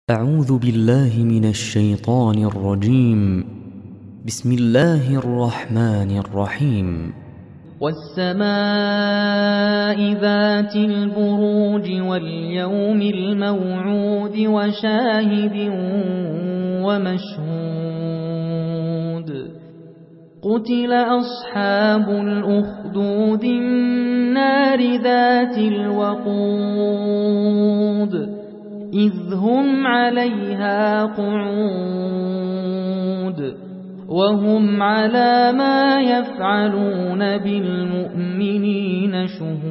أعوذ بالله من الشيطان الرجيم. بسم الله الرحمن الرحيم. والسماء ذات البروج واليوم الموعود وشاهد ومشهود قتل أصحاب الأخدود النار ذات الوقود إذ هم عليها قعود وهم على ما يفعلون بالمؤمنين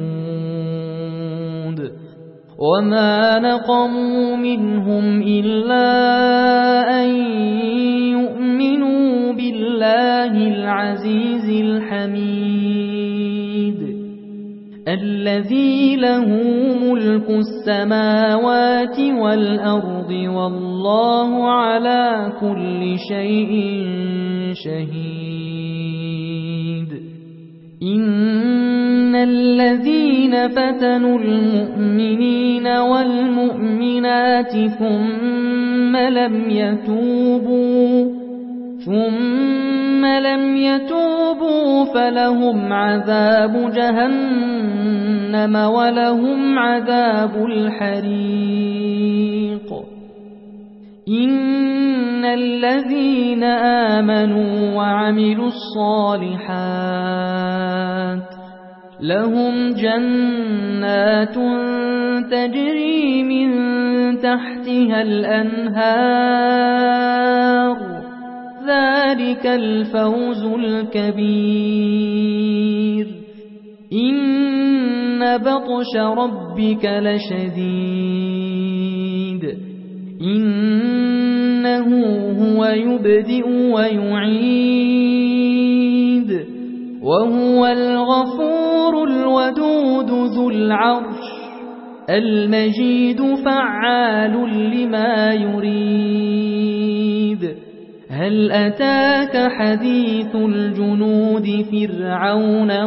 شهود وما نقموا منهم إلا أن يؤمنوا بالله العزيز الحميد الذي له ملك السماوات والأرض والله على كل شيء شهيد. إن الذين فتنوا المؤمنين والمؤمنات ثم لم يتوبوا فلهم عذاب جهنم ولهم عذاب الحريق. إن الذين آمنوا وعملوا الصالحات لهم جنات تجري من تحتها الأنهار ذلك الفوز الكبير. إن بطش ربك لشديد إنه هو يبدئ ويعيد وهو الغفور الودود ذو العرش المجيد فعال لما يريد. هل أتاك حديث الجنود فرعون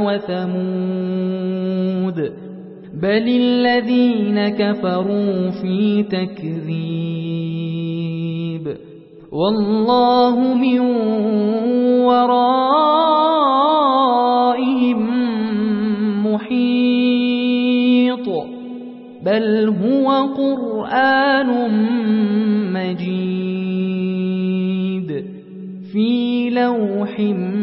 وثمود بل الذين كفروا في تكذيب والله من ورائهم محيط بل هو قرآن مجيد في لوح